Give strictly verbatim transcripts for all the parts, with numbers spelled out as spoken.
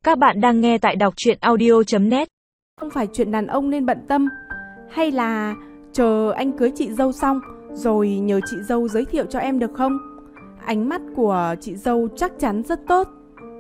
Các bạn đang nghe tại đọc truyện audio chấm net. Không phải chuyện đàn ông nên bận tâm, hay là chờ anh cưới chị dâu xong rồi nhờ chị dâu giới thiệu cho em được không? Ánh mắt của chị dâu chắc chắn rất tốt.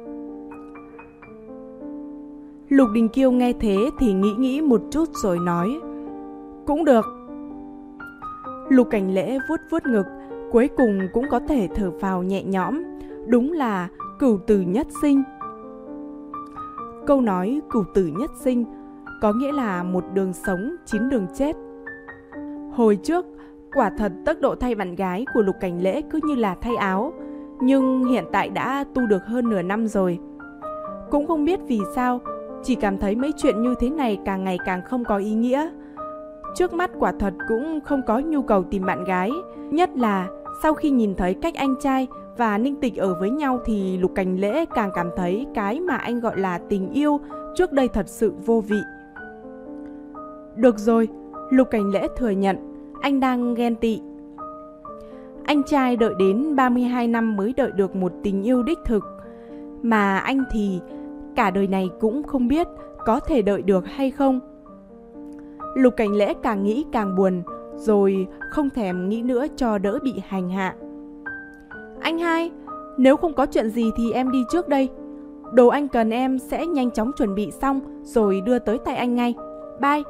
Lục Đình Kiêu nghe thế thì nghĩ nghĩ một chút rồi nói: cũng được. Lục Cảnh Lễ vuốt vuốt ngực, cuối cùng cũng có thể thở phào nhẹ nhõm. Đúng là cửu tử nhất sinh. Câu nói cửu tử nhất sinh có nghĩa là một đường sống, chín đường chết. Hồi trước, quả thật tốc độ thay bạn gái của Lục Cảnh Lễ cứ như là thay áo, nhưng hiện tại đã tu được hơn nửa năm rồi. Cũng không biết vì sao, chỉ cảm thấy mấy chuyện như thế này càng ngày càng không có ý nghĩa. Trước mắt quả thật cũng không có nhu cầu tìm bạn gái, nhất là sau khi nhìn thấy cách anh trai và Ninh Tịch ở với nhau thì Lục Cảnh Lễ càng cảm thấy cái mà anh gọi là tình yêu trước đây thật sự vô vị. Được rồi, Lục Cảnh Lễ thừa nhận, anh đang ghen tị. Anh trai đợi đến ba mươi hai năm mới đợi được một tình yêu đích thực, mà anh thì cả đời này cũng không biết có thể đợi được hay không. Lục Cảnh Lễ càng nghĩ càng buồn, rồi không thèm nghĩ nữa cho đỡ bị hành hạ. Anh hai, nếu không có chuyện gì thì em đi trước đây. Đồ anh cần em sẽ nhanh chóng chuẩn bị xong rồi đưa tới tay anh ngay. Bye.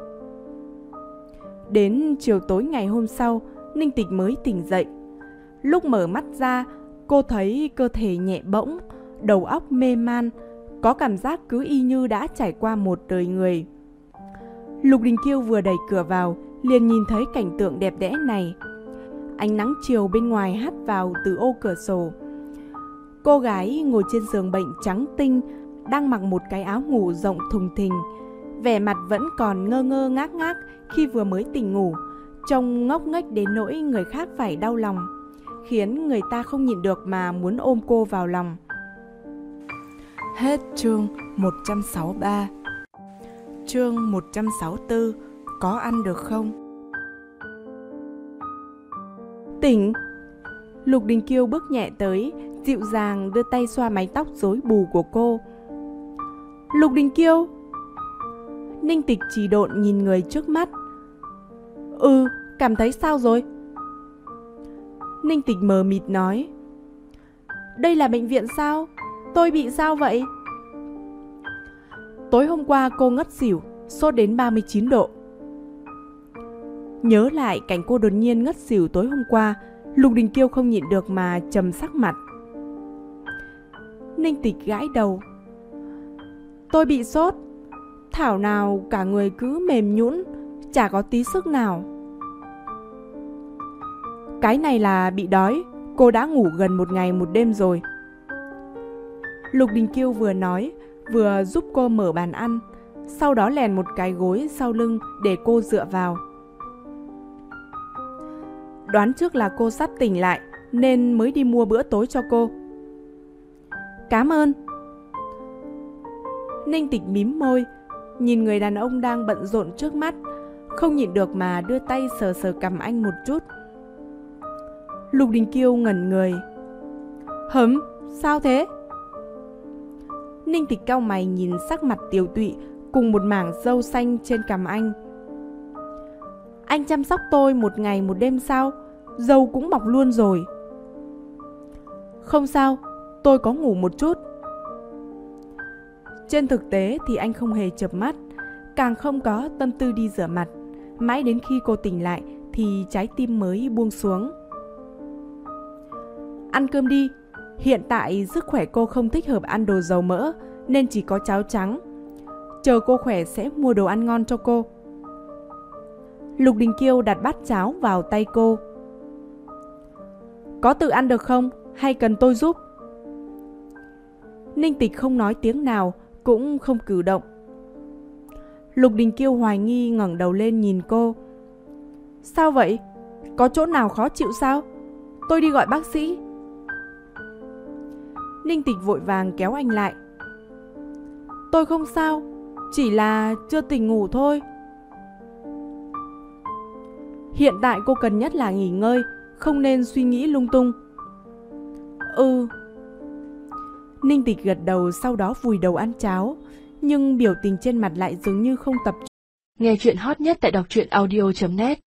Đến chiều tối ngày hôm sau, Ninh Tịch mới tỉnh dậy. Lúc mở mắt ra, cô thấy cơ thể nhẹ bỗng, đầu óc mê man, có cảm giác cứ y như đã trải qua một đời người. Lục Đình Kiêu vừa đẩy cửa vào, liền nhìn thấy cảnh tượng đẹp đẽ này. Ánh nắng chiều bên ngoài hắt vào từ ô cửa sổ. Cô gái ngồi trên giường bệnh trắng tinh, đang mặc một cái áo ngủ rộng thùng thình, vẻ mặt vẫn còn ngơ ngơ ngác ngác khi vừa mới tỉnh ngủ, trông ngốc nghếch đến nỗi người khác phải đau lòng, khiến người ta không nhịn được mà muốn ôm cô vào lòng. Hết chương một trăm sáu mươi ba. Chương một trăm sáu mươi tư. Có ăn được không? Tỉnh. Lục Đình Kiêu bước nhẹ tới, dịu dàng đưa tay xoa mái tóc rối bù của cô. Lục Đình Kiêu. Ninh Tịch trì độn nhìn người trước mắt. Ừ, cảm thấy sao rồi? Ninh Tịch mờ mịt nói: đây là bệnh viện sao? Tôi bị sao vậy? Tối hôm qua cô ngất xỉu, sốt đến ba mươi chín độ. Nhớ lại cảnh cô đột nhiên ngất xỉu tối hôm qua, Lục Đình Kiêu không nhịn được mà trầm sắc mặt. Ninh Tịch gãi đầu. Tôi bị sốt, thảo nào cả người cứ mềm nhũn, chả có tí sức nào. Cái này là bị đói, cô đã ngủ gần một ngày một đêm rồi. Lục Đình Kiêu vừa nói, vừa giúp cô mở bàn ăn, sau đó lèn một cái gối sau lưng để cô dựa vào. Đoán trước là cô sắp tỉnh lại nên mới đi mua bữa tối cho cô. Cảm ơn. Ninh Tịch mím môi, nhìn người đàn ông đang bận rộn trước mắt, không nhịn được mà đưa tay sờ sờ cằm anh một chút. Lục Đình Kiêu ngẩn người. Hấm, sao thế? Ninh Tịch cau mày nhìn sắc mặt tiều tụy cùng một mảng râu xanh trên cằm anh. Anh chăm sóc tôi một ngày một đêm sao? Râu cũng mọc luôn rồi. Không sao, tôi có ngủ một chút. Trên thực tế thì anh không hề chợp mắt, càng không có tâm tư đi rửa mặt. Mãi đến khi cô tỉnh lại thì trái tim mới buông xuống. Ăn cơm đi. Hiện tại sức khỏe cô không thích hợp ăn đồ dầu mỡ nên chỉ có cháo trắng. Chờ cô khỏe sẽ mua đồ ăn ngon cho cô. Lục Đình Kiêu đặt bát cháo vào tay cô. Có tự ăn được không? Hay cần tôi giúp? Ninh Tịch không nói tiếng nào, cũng không cử động. Lục Đình Kiêu hoài nghi ngẩng đầu lên nhìn cô. Sao vậy? Có chỗ nào khó chịu sao? Tôi đi gọi bác sĩ. Ninh Tịch vội vàng kéo anh lại. Tôi không sao, chỉ là chưa tỉnh ngủ thôi. Hiện tại cô cần nhất là nghỉ ngơi, không nên suy nghĩ lung tung. Ừ. Ninh Tịch gật đầu, sau đó vùi đầu ăn cháo, nhưng biểu tình trên mặt lại dường như không tập trung. Nghe chuyện hot nhất tại đọc truyện audio chấm net